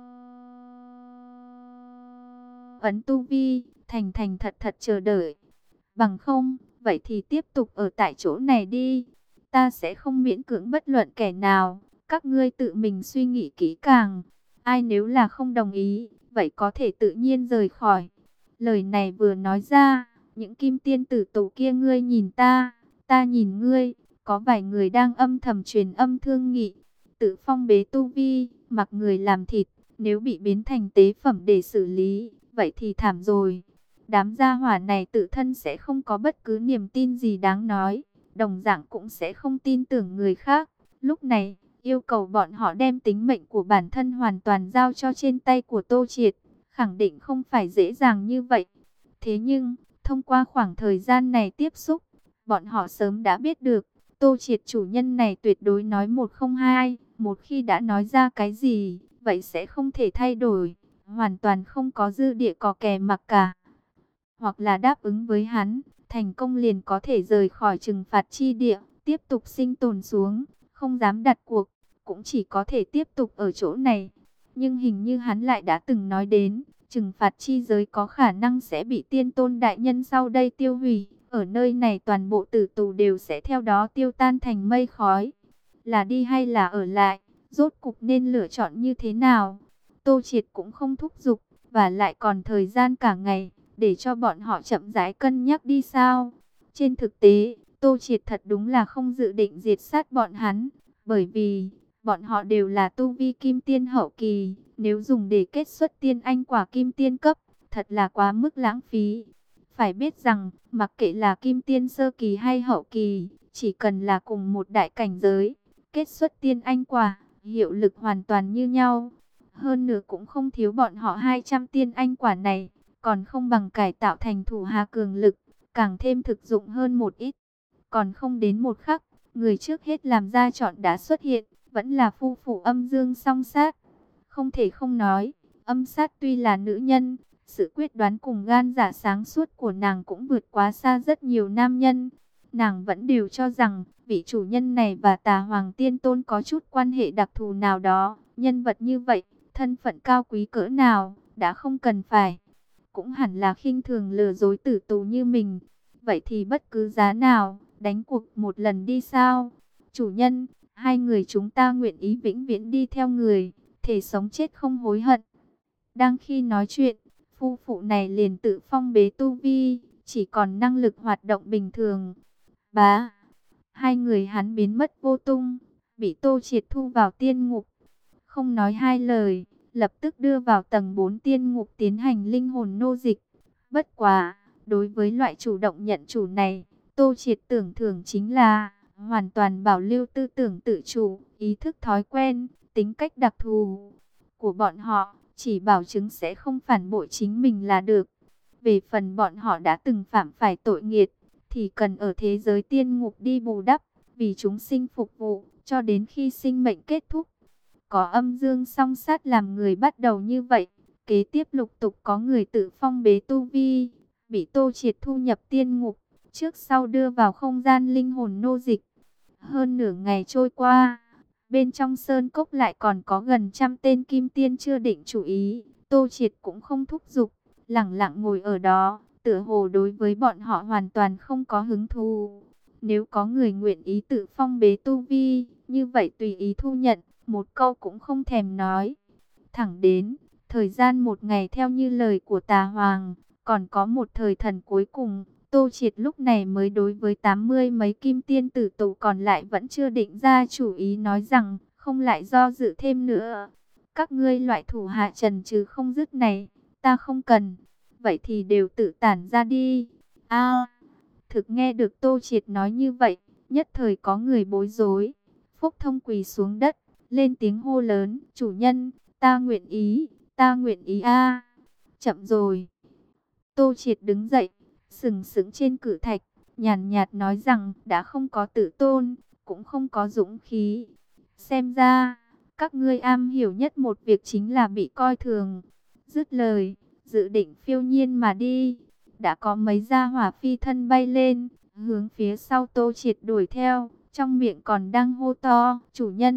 ấn tu vi, thành thành thật thật chờ đợi. Bằng không, vậy thì tiếp tục ở tại chỗ này đi. Ta sẽ không miễn cưỡng bất luận kẻ nào, các ngươi tự mình suy nghĩ kỹ càng. Ai nếu là không đồng ý, vậy có thể tự nhiên rời khỏi. Lời này vừa nói ra, những kim tiên tử tù kia ngươi nhìn ta, ta nhìn ngươi, có vài người đang âm thầm truyền âm thương nghị. Tự phong bế tu vi, mặc người làm thịt, nếu bị biến thành tế phẩm để xử lý, vậy thì thảm rồi. Đám gia hỏa này tự thân sẽ không có bất cứ niềm tin gì đáng nói, đồng dạng cũng sẽ không tin tưởng người khác. Lúc này, yêu cầu bọn họ đem tính mệnh của bản thân hoàn toàn giao cho trên tay của Tô Triệt, khẳng định không phải dễ dàng như vậy. Thế nhưng, thông qua khoảng thời gian này tiếp xúc, bọn họ sớm đã biết được, Tô Triệt chủ nhân này tuyệt đối nói một không hai, một khi đã nói ra cái gì, vậy sẽ không thể thay đổi, hoàn toàn không có dư địa có kè mặc cả. Hoặc là đáp ứng với hắn, thành công liền có thể rời khỏi trừng phạt chi địa, tiếp tục sinh tồn xuống, không dám đặt cuộc, cũng chỉ có thể tiếp tục ở chỗ này. Nhưng hình như hắn lại đã từng nói đến, trừng phạt chi giới có khả năng sẽ bị tiên tôn đại nhân sau đây tiêu hủy, ở nơi này toàn bộ tử tù đều sẽ theo đó tiêu tan thành mây khói. Là đi hay là ở lại, rốt cục nên lựa chọn như thế nào? Tô Triệt cũng không thúc giục, và lại còn thời gian cả ngày, để cho bọn họ chậm rãi cân nhắc đi sao. Trên thực tế, Tô Triệt thật đúng là không dự định diệt sát bọn hắn, bởi vì bọn họ đều là tu vi kim tiên hậu kỳ, nếu dùng để kết xuất tiên anh quả kim tiên cấp, thật là quá mức lãng phí. Phải biết rằng, mặc kệ là kim tiên sơ kỳ hay hậu kỳ, chỉ cần là cùng một đại cảnh giới, kết xuất tiên anh quả, hiệu lực hoàn toàn như nhau. Hơn nữa cũng không thiếu bọn họ hai trăm tiên anh quả này, còn không bằng cải tạo thành thủ hà cường lực, càng thêm thực dụng hơn một ít. Còn không đến một khắc, người trước hết làm ra chọn đã xuất hiện, vẫn là phu phụ âm dương song sát. Không thể không nói, âm sát tuy là nữ nhân, sự quyết đoán cùng gan dạ sáng suốt của nàng cũng vượt quá xa rất nhiều nam nhân. Nàng vẫn đều cho rằng, vị chủ nhân này và Tà Hoàng Tiên Tôn có chút quan hệ đặc thù nào đó. Nhân vật như vậy, thân phận cao quý cỡ nào, đã không cần phải. Cũng hẳn là khinh thường lừa dối tử tù như mình. Vậy thì bất cứ giá nào, đánh cuộc một lần đi sao? Chủ nhân, hai người chúng ta nguyện ý vĩnh viễn đi theo người, thể sống chết không hối hận. Đang khi nói chuyện, phu phụ này liền tự phong bế tu vi, chỉ còn năng lực hoạt động bình thường. Bá, hai người hắn biến mất vô tung, bị Tô Triệt thu vào tiên ngục. Không nói hai lời, lập tức đưa vào tầng bốn tiên ngục tiến hành linh hồn nô dịch. Bất quá, đối với loại chủ động nhận chủ này, Tô Triệt tưởng thưởng chính là hoàn toàn bảo lưu tư tưởng tự chủ, ý thức thói quen, tính cách đặc thù của bọn họ, chỉ bảo chứng sẽ không phản bội chính mình là được. Về phần bọn họ đã từng phạm phải tội nghiệt, thì cần ở thế giới tiên ngục đi bù đắp, vì chúng sinh phục vụ, cho đến khi sinh mệnh kết thúc. Có âm dương song sát làm người bắt đầu như vậy, kế tiếp lục tục có người tự phong bế tu vi, bị Tô Triệt thu nhập tiên ngục, trước sau đưa vào không gian linh hồn nô dịch. Hơn nửa ngày trôi qua, bên trong sơn cốc lại còn có gần trăm tên kim tiên chưa định chủ ý. Tô Triệt cũng không thúc giục, lẳng lặng ngồi ở đó, tựa hồ đối với bọn họ hoàn toàn không có hứng thú. Nếu có người nguyện ý tự phong bế tu vi, như vậy tùy ý thu nhận, một câu cũng không thèm nói. Thẳng đến, thời gian một ngày theo như lời của Tà Hoàng, còn có một thời thần cuối cùng, Tô Triệt lúc này mới đối với tám mươi mấy kim tiên tử tù còn lại vẫn chưa định ra chủ ý, nói rằng, không lại do dự thêm nữa. Các ngươi loại thủ hạ trần trừ không dứt này, ta không cần, vậy thì đều tự tản ra đi. A, thực nghe được Tô Triệt nói như vậy, nhất thời có người bối rối. Phúc Thông quỳ xuống đất, lên tiếng hô lớn, chủ nhân, ta nguyện ý, ta nguyện ý a. Chậm rồi. Tô Triệt đứng dậy, sừng sững trên cử thạch, nhàn nhạt nói rằng đã không có tự tôn, cũng không có dũng khí. Xem ra, các ngươi am hiểu nhất một việc chính là bị coi thường. Dứt lời, dự định phiêu nhiên mà đi. Đã có mấy gia hỏa phi thân bay lên, hướng phía sau Tô Triệt đuổi theo, trong miệng còn đang hô to, chủ nhân,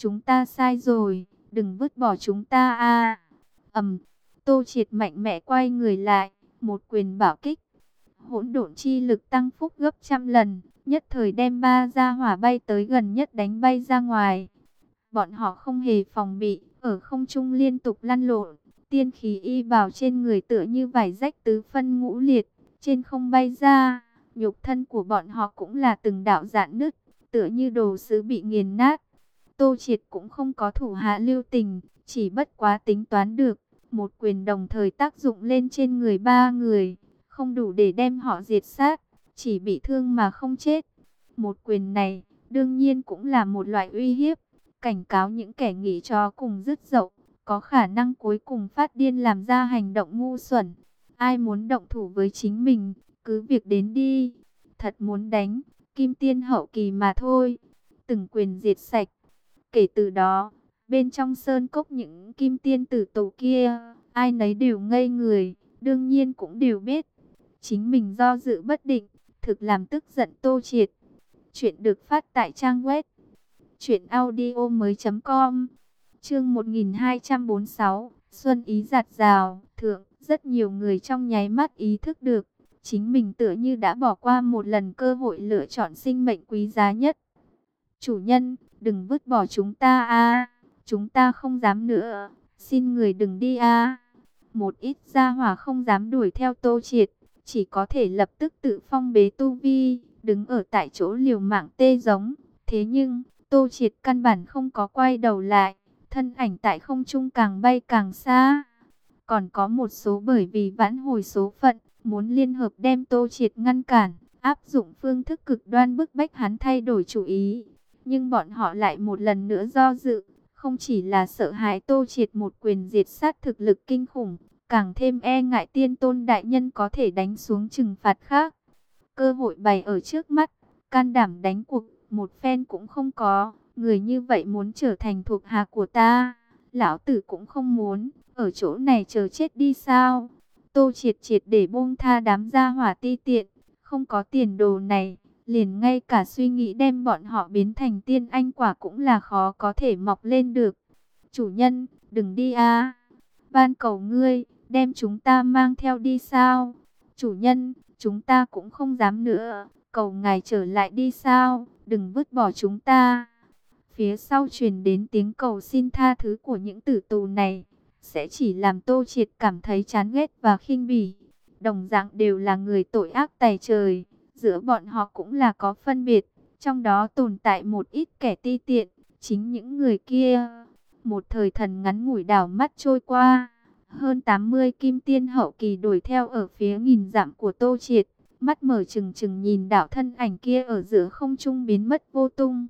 chúng ta sai rồi, đừng vứt bỏ chúng ta a. Ầm, Tô Triệt mạnh mẽ quay người lại, một quyền bảo kích. Hỗn độn chi lực tăng phúc gấp trăm lần, nhất thời đem ba gia hỏa bay tới gần nhất đánh bay ra ngoài. Bọn họ không hề phòng bị, ở không trung liên tục lăn lộn, tiên khí y bào trên người tựa như vải rách tứ phân ngũ liệt, trên không bay ra, nhục thân của bọn họ cũng là từng đạo rạn nứt, tựa như đồ sứ bị nghiền nát. Tô Triệt cũng không có thủ hạ lưu tình, chỉ bất quá tính toán được, một quyền đồng thời tác dụng lên trên người ba người, không đủ để đem họ diệt sát, chỉ bị thương mà không chết. Một quyền này, đương nhiên cũng là một loại uy hiếp, cảnh cáo những kẻ nghĩ chó cùng dứt dậu, có khả năng cuối cùng phát điên làm ra hành động ngu xuẩn. Ai muốn động thủ với chính mình, cứ việc đến đi. Thật muốn đánh, kim tiên hậu kỳ mà thôi. Từng quyền diệt sạch. Kể từ đó, bên trong sơn cốc những kim tiên tử tổ kia, ai nấy đều ngây người, đương nhiên cũng đều biết. Chính mình do dự bất định, thực làm tức giận Tô Triệt. Chuyện được phát tại trang web truyện audio mới chấm com. Chương một nghìn hai trăm bốn mươi sáu, Xuân ý giạt rào, thượng, rất nhiều người trong nháy mắt ý thức được, chính mình tựa như đã bỏ qua một lần cơ hội lựa chọn sinh mệnh quý giá nhất. Chủ nhân, đừng vứt bỏ chúng ta a, chúng ta không dám nữa, xin người đừng đi a. Một ít gia hỏa không dám đuổi theo Tô Triệt, chỉ có thể lập tức tự phong bế tu vi, đứng ở tại chỗ liều mạng tê giống. Thế nhưng, Tô Triệt căn bản không có quay đầu lại, thân ảnh tại không trung càng bay càng xa. Còn có một số bởi vì vãn hồi số phận, muốn liên hợp đem Tô Triệt ngăn cản, áp dụng phương thức cực đoan bức bách hắn thay đổi chủ ý. Nhưng bọn họ lại một lần nữa do dự, không chỉ là sợ hãi Tô Triệt một quyền diệt sát thực lực kinh khủng, càng thêm e ngại tiên tôn đại nhân có thể đánh xuống trừng phạt khác. Cơ hội bày ở trước mắt, can đảm đánh cuộc, một phen cũng không có. Người như vậy muốn trở thành thuộc hạ của ta, lão tử cũng không muốn, ở chỗ này chờ chết đi sao. Tô Triệt triệt để buông tha đám gia hỏa ti tiện, không có tiền đồ này, liền ngay cả suy nghĩ đem bọn họ biến thành tiên anh quả cũng là khó có thể mọc lên được. Chủ nhân, đừng đi a, van cầu ngươi, đem chúng ta mang theo đi sao. Chủ nhân, chúng ta cũng không dám nữa, cầu ngài trở lại đi sao, đừng vứt bỏ chúng ta. Phía sau truyền đến tiếng cầu xin tha thứ của những tử tù này, sẽ chỉ làm Tô Triệt cảm thấy chán ghét và khinh bỉ. Đồng dạng đều là người tội ác tày trời, giữa bọn họ cũng là có phân biệt, trong đó tồn tại một ít kẻ ti tiện, chính những người kia. Một thời thần ngắn ngủi đảo mắt trôi qua, hơn tám mươi kim tiên hậu kỳ đuổi theo ở phía nghìn dặm của Tô Triệt, mắt mở trừng trừng nhìn đảo thân ảnh kia ở giữa không trung biến mất vô tung.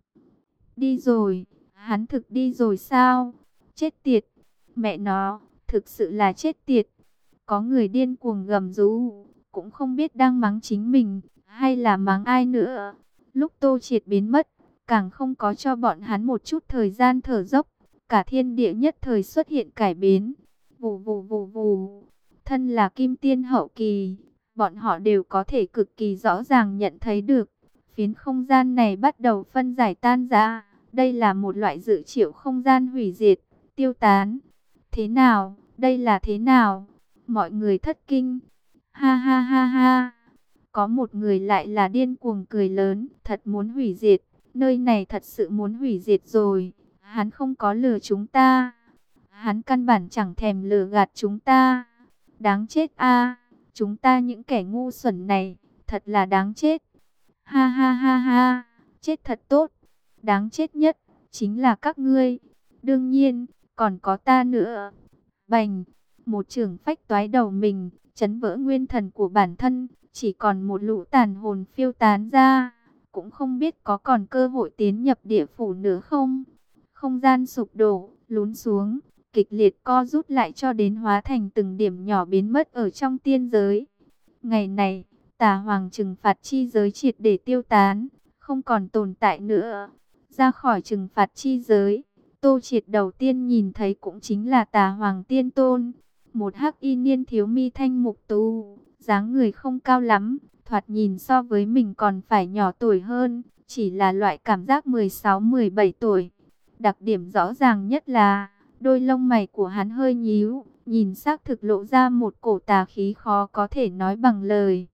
Đi rồi, hắn thực đi rồi sao? Chết tiệt, mẹ nó, thực sự là chết tiệt. Có người điên cuồng gầm rú, cũng không biết đang mắng chính mình, hay là mắng ai nữa. Lúc Tô Triệt biến mất, càng không có cho bọn hắn một chút thời gian thở dốc. Cả thiên địa nhất thời xuất hiện cải biến. Vù vù vù vù, thân là kim tiên hậu kỳ, bọn họ đều có thể cực kỳ rõ ràng nhận thấy được. Phiến không gian này bắt đầu phân giải tan ra. Đây là một loại dự triệu không gian hủy diệt, tiêu tán. Thế nào? Đây là thế nào? Mọi người thất kinh. Ha ha ha ha. Có một người lại là điên cuồng cười lớn. Thật muốn hủy diệt. Nơi này thật sự muốn hủy diệt rồi. Hắn không có lừa chúng ta. Hắn căn bản chẳng thèm lừa gạt chúng ta. Đáng chết a. Chúng ta những kẻ ngu xuẩn này. Thật là đáng chết. Ha ha ha ha. Chết thật tốt. Đáng chết nhất chính là các ngươi. Đương nhiên, còn có ta nữa. Bành, một chưởng phách toái đầu mình, chấn vỡ nguyên thần của bản thân, chỉ còn một lũ tàn hồn phiêu tán ra. Cũng không biết có còn cơ hội tiến nhập địa phủ nữa không? Không gian sụp đổ, lún xuống, kịch liệt co rút lại cho đến hóa thành từng điểm nhỏ biến mất ở trong tiên giới. Ngày này, Tà Hoàng trừng phạt chi giới triệt để tiêu tán, không còn tồn tại nữa. Ra khỏi trừng phạt chi giới, Tô Triệt đầu tiên nhìn thấy cũng chính là Tà Hoàng Tiên Tôn. Một hắc y niên thiếu mi thanh mục tú, dáng người không cao lắm, thoạt nhìn so với mình còn phải nhỏ tuổi hơn, chỉ là loại cảm giác mười sáu mười bảy tuổi. Đặc điểm rõ ràng nhất là đôi lông mày của hắn hơi nhíu, nhìn xác thực lộ ra một cổ tà khí khó có thể nói bằng lời.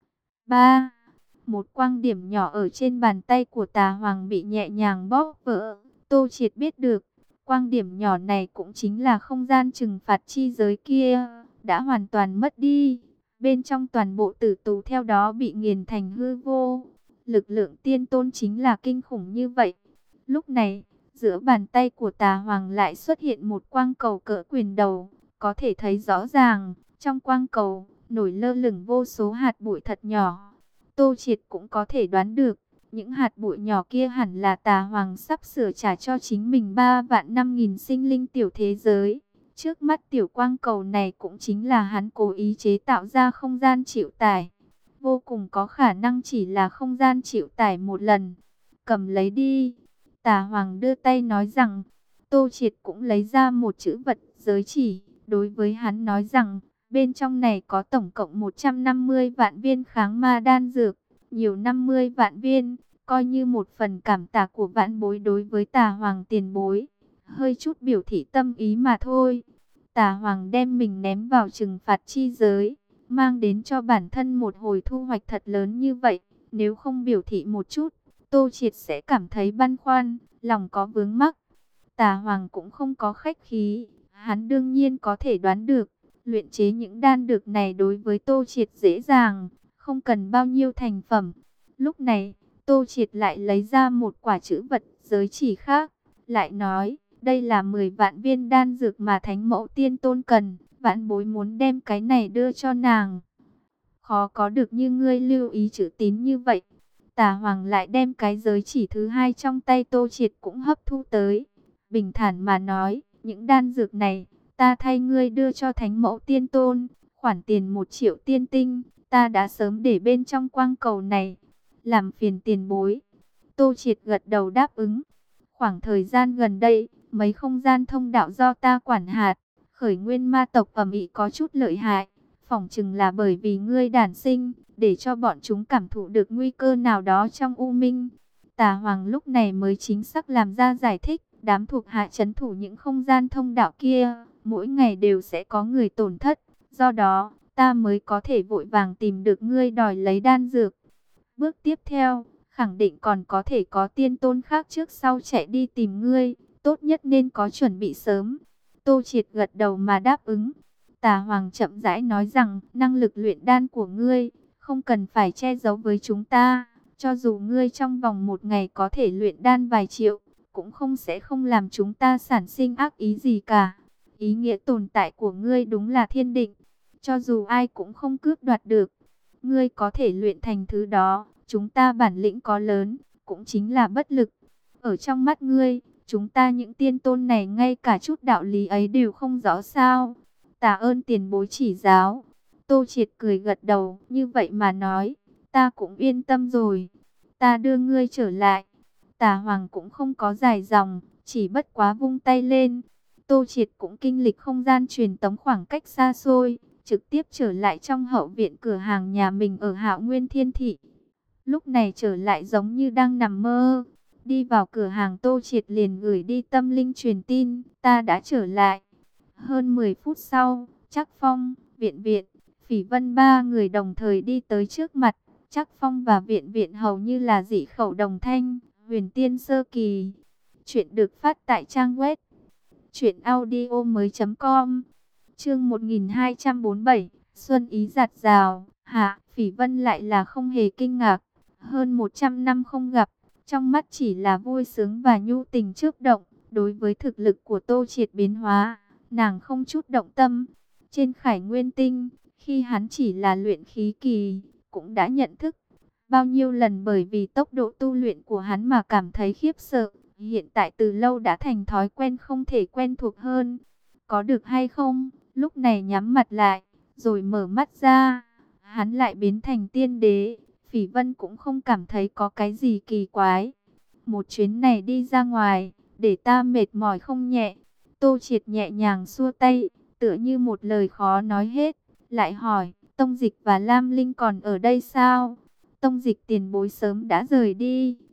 Ba, một quang điểm nhỏ ở trên bàn tay của Tà Hoàng bị nhẹ nhàng bóp vỡ. Tô Triệt biết được, quang điểm nhỏ này cũng chính là không gian trừng phạt chi giới kia, đã hoàn toàn mất đi. Bên trong toàn bộ tử tù theo đó bị nghiền thành hư vô. Lực lượng tiên tôn chính là kinh khủng như vậy. Lúc này, giữa bàn tay của Tà Hoàng lại xuất hiện một quang cầu cỡ quyền đầu. Có thể thấy rõ ràng, trong quang cầu, nổi lơ lửng vô số hạt bụi thật nhỏ. Tô Triệt cũng có thể đoán được, những hạt bụi nhỏ kia hẳn là Tà Hoàng sắp sửa trả cho chính mình ba vạn năm nghìn sinh linh tiểu thế giới. Trước mắt tiểu quang cầu này cũng chính là hắn cố ý chế tạo ra không gian chịu tải. Vô cùng có khả năng chỉ là không gian chịu tải một lần. Cầm lấy đi. Tà Hoàng đưa tay nói rằng, Tô Triệt cũng lấy ra một chữ vật giới chỉ. Đối với hắn nói rằng, bên trong này có tổng cộng một trăm năm mươi vạn viên kháng ma đan dược, nhiều năm mươi vạn viên, coi như một phần cảm tạ của vãn bối đối với Tà Hoàng tiền bối. Hơi chút biểu thị tâm ý mà thôi. Tà Hoàng đem mình ném vào trừng phạt chi giới, mang đến cho bản thân một hồi thu hoạch thật lớn như vậy. Nếu không biểu thị một chút, Tô Triệt sẽ cảm thấy băn khoăn, lòng có vướng mắc. Tà Hoàng cũng không có khách khí, hắn đương nhiên có thể đoán được. Luyện chế những đan dược này đối với Tô Triệt dễ dàng, không cần bao nhiêu thành phẩm. Lúc này, Tô Triệt lại lấy ra một quả trữ vật giới chỉ khác, lại nói, đây là mười vạn viên đan dược mà Thánh Mẫu Tiên Tôn cần, vãn bối muốn đem cái này đưa cho nàng. Khó có được như ngươi lưu ý chữ tín như vậy. Tà Hoàng lại đem cái giới chỉ thứ hai trong tay Tô Triệt cũng hấp thu tới, bình thản mà nói, những đan dược này, ta thay ngươi đưa cho Thánh Mẫu Tiên Tôn, khoản tiền một triệu tiên tinh, ta đã sớm để bên trong quang cầu này, làm phiền tiền bối. Tô Triệt gật đầu đáp ứng. Khoảng thời gian gần đây, mấy không gian thông đạo do ta quản hạt, khởi nguyên ma tộc ầm ĩ có chút lợi hại, phỏng chừng là bởi vì ngươi đản sinh, để cho bọn chúng cảm thụ được nguy cơ nào đó trong u minh. Tà Hoàng lúc này mới chính xác làm ra giải thích, đám thuộc hạ trấn thủ những không gian thông đạo kia, mỗi ngày đều sẽ có người tổn thất, do đó, ta mới có thể vội vàng tìm được ngươi đòi lấy đan dược. Bước tiếp theo, khẳng định còn có thể có tiên tôn khác trước sau chạy đi tìm ngươi, tốt nhất nên có chuẩn bị sớm. Tô Triệt gật đầu mà đáp ứng. Tà Hoàng chậm rãi nói rằng, năng lực luyện đan của ngươi, không cần phải che giấu với chúng ta, cho dù ngươi trong vòng một ngày có thể luyện đan vài triệu, cũng không sẽ không làm chúng ta sản sinh ác ý gì cả. Ý nghĩa tồn tại của ngươi đúng là thiên định, cho dù ai cũng không cướp đoạt được. Ngươi có thể luyện thành thứ đó, chúng ta bản lĩnh có lớn, cũng chính là bất lực. Ở trong mắt ngươi, chúng ta những tiên tôn này ngay cả chút đạo lý ấy đều không rõ sao. Tạ ơn tiền bối chỉ giáo. Tô Triệt cười gật đầu, như vậy mà nói, ta cũng yên tâm rồi. Ta đưa ngươi trở lại. Tà Hoàng cũng không có dài dòng, chỉ bất quá vung tay lên. Tô Triệt cũng kinh lịch không gian truyền tống khoảng cách xa xôi, trực tiếp trở lại trong hậu viện cửa hàng nhà mình ở Hạo Nguyên Thiên Thị. Lúc này trở lại giống như đang nằm mơ. Đi vào cửa hàng, Tô Triệt liền gửi đi tâm linh truyền tin, ta đã trở lại. Hơn mười phút sau, Trác Phong, Viện Viện, Phỉ Vân ba người đồng thời đi tới trước mặt. Trác Phong và Viện Viện hầu như là dị khẩu đồng thanh, huyền tiên sơ kỳ. Chuyện được phát tại trang web truyện audio mới chấm com. Chương một nghìn hai trăm bốn mươi bảy, Xuân ý giạt rào. Hạ, Phỉ Vân lại là không hề kinh ngạc. Hơn một trăm năm không gặp, trong mắt chỉ là vui sướng và nhu tình chớp động. Đối với thực lực của Tô Triệt biến hóa, nàng không chút động tâm. Trên Khải Nguyên Tinh, khi hắn chỉ là luyện khí kỳ, cũng đã nhận thức. Bao nhiêu lần bởi vì tốc độ tu luyện của hắn mà cảm thấy khiếp sợ. Hiện tại từ lâu đã thành thói quen không thể quen thuộc hơn. Có được hay không? Lúc này nhắm mặt lại, rồi mở mắt ra. Hắn lại biến thành tiên đế. Phỉ Vân cũng không cảm thấy có cái gì kỳ quái. Một chuyến này đi ra ngoài, để ta mệt mỏi không nhẹ. Tô Triệt nhẹ nhàng xua tay, tựa như một lời khó nói hết. Lại hỏi, Tông Dịch và Lam Linh còn ở đây sao? Tông Dịch tiền bối sớm đã rời đi,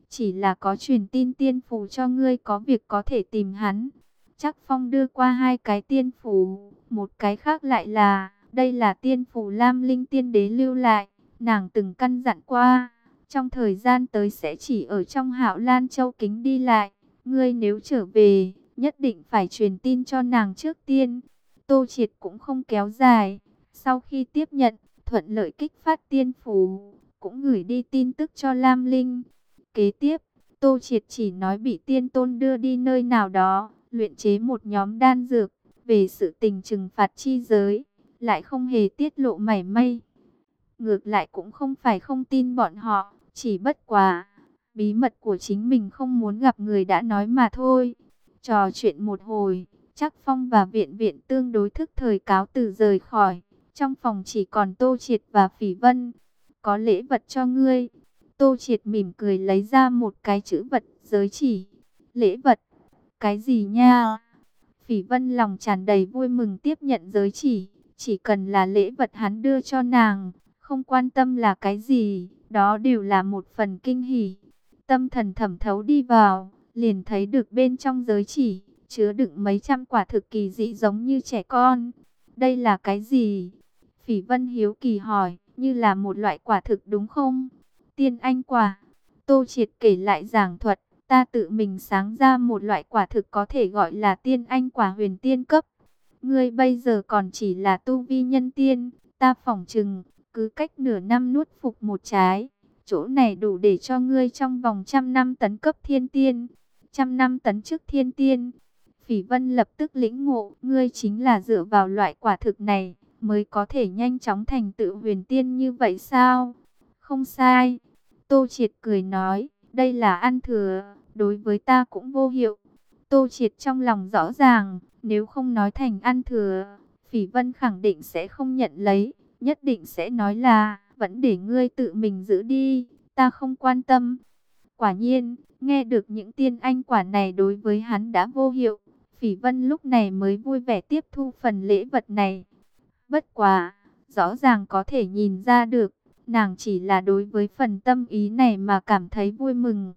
chỉ là có truyền tin tiên phù cho ngươi có việc có thể tìm hắn. Trác Phong đưa qua hai cái tiên phù, một cái khác lại là, đây là tiên phù Lam Linh tiên đế lưu lại, nàng từng căn dặn qua, trong thời gian tới sẽ chỉ ở trong Hạo Lan Châu Kính đi lại, ngươi nếu trở về, nhất định phải truyền tin cho nàng trước tiên. Tô Triệt cũng không kéo dài, sau khi tiếp nhận, thuận lợi kích phát tiên phù, cũng gửi đi tin tức cho Lam Linh. Kế tiếp, Tô Triệt chỉ nói bị tiên tôn đưa đi nơi nào đó, luyện chế một nhóm đan dược, về sự tình trừng phạt chi giới, lại không hề tiết lộ mảy may. Ngược lại cũng không phải không tin bọn họ, chỉ bất quá, bí mật của chính mình không muốn gặp người đã nói mà thôi. Trò chuyện một hồi, Trác Phong và Viện Viện tương đối thức thời cáo từ rời khỏi. Trong phòng chỉ còn Tô Triệt và Phỉ Vân. Có lễ vật cho ngươi. Tô Triệt mỉm cười lấy ra một cái chữ vật giới chỉ. Lễ vật? Cái gì nha? Phỉ Vân lòng tràn đầy vui mừng tiếp nhận giới chỉ. Chỉ cần là lễ vật hắn đưa cho nàng, không quan tâm là cái gì, đó đều là một phần kinh hỉ. Tâm thần thẩm thấu đi vào, liền thấy được bên trong giới chỉ, chứa đựng mấy trăm quả thực kỳ dị giống như trẻ con. Đây là cái gì? Phỉ Vân hiếu kỳ hỏi, như là một loại quả thực đúng không? Tiên anh quả. Tô Triệt kể lại giảng thuật, ta tự mình sáng ra một loại quả thực có thể gọi là tiên anh quả huyền tiên cấp. Ngươi bây giờ còn chỉ là tu vi nhân tiên, ta phỏng chừng, cứ cách nửa năm nuốt phục một trái. Chỗ này đủ để cho ngươi trong vòng trăm năm tấn cấp thiên tiên, trăm năm tấn chức thiên tiên. Phỉ Vân lập tức lĩnh ngộ, ngươi chính là dựa vào loại quả thực này, mới có thể nhanh chóng thành tựu huyền tiên như vậy sao? Không sai. Tô Triệt cười nói, đây là ăn thừa, đối với ta cũng vô hiệu. Tô Triệt trong lòng rõ ràng, nếu không nói thành ăn thừa, Phỉ Vân khẳng định sẽ không nhận lấy, nhất định sẽ nói là, vẫn để ngươi tự mình giữ đi, ta không quan tâm. Quả nhiên, nghe được những tiên anh quả này đối với hắn đã vô hiệu, Phỉ Vân lúc này mới vui vẻ tiếp thu phần lễ vật này. Bất quá, rõ ràng có thể nhìn ra được, nàng chỉ là đối với phần tâm ý này mà cảm thấy vui mừng.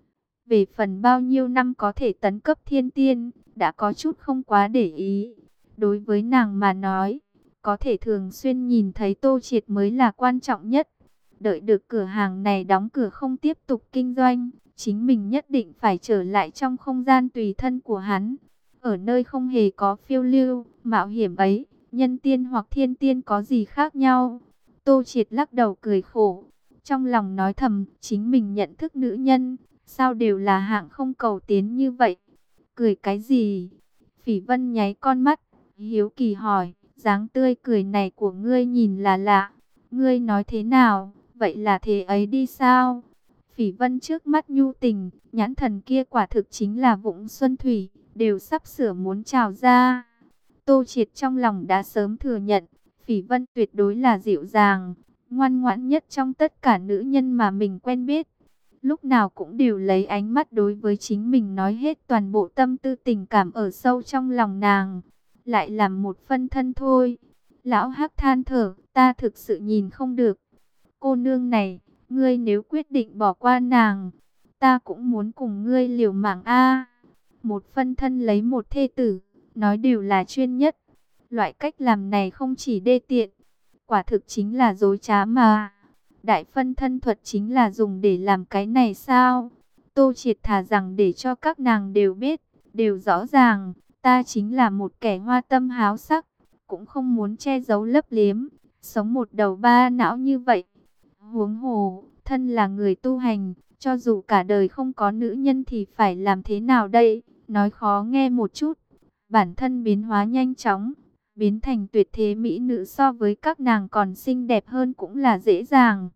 Về phần bao nhiêu năm có thể tấn cấp thiên tiên, đã có chút không quá để ý. Đối với nàng mà nói, có thể thường xuyên nhìn thấy Tô Triệt mới là quan trọng nhất. Đợi được cửa hàng này đóng cửa không tiếp tục kinh doanh, chính mình nhất định phải trở lại trong không gian tùy thân của hắn. Ở nơi không hề có phiêu lưu, mạo hiểm ấy, nhân tiên hoặc thiên tiên có gì khác nhau? Tô Triệt lắc đầu cười khổ, trong lòng nói thầm, chính mình nhận thức nữ nhân, sao đều là hạng không cầu tiến như vậy? Cười cái gì? Phỉ Vân nháy con mắt, hiếu kỳ hỏi, dáng tươi cười này của ngươi nhìn là lạ. Ngươi nói thế nào? Vậy là thế ấy đi sao? Phỉ Vân trước mắt nhu tình, nhãn thần kia quả thực chính là vũng xuân thủy, đều sắp sửa muốn trào ra. Tô Triệt trong lòng đã sớm thừa nhận, Phỉ Vân tuyệt đối là dịu dàng, ngoan ngoãn nhất trong tất cả nữ nhân mà mình quen biết. Lúc nào cũng đều lấy ánh mắt đối với chính mình nói hết toàn bộ tâm tư tình cảm ở sâu trong lòng nàng. Lại làm một phân thân thôi. Lão Hắc than thở, ta thực sự nhìn không được. Cô nương này, ngươi nếu quyết định bỏ qua nàng, ta cũng muốn cùng ngươi liều mạng a. Một phân thân lấy một thê tử, nói đều là chuyên nhất. Loại cách làm này không chỉ đê tiện, quả thực chính là dối trá mà. Đại phân thân thuật chính là dùng để làm cái này sao? Tô Triệt thà rằng để cho các nàng đều biết, đều rõ ràng, ta chính là một kẻ hoa tâm háo sắc, cũng không muốn che giấu lấp liếm, sống một đầu ba não như vậy. Huống hồ, thân là người tu hành, cho dù cả đời không có nữ nhân thì phải làm thế nào đây? Nói khó nghe một chút, bản thân biến hóa nhanh chóng, biến thành tuyệt thế mỹ nữ so với các nàng còn xinh đẹp hơn cũng là dễ dàng.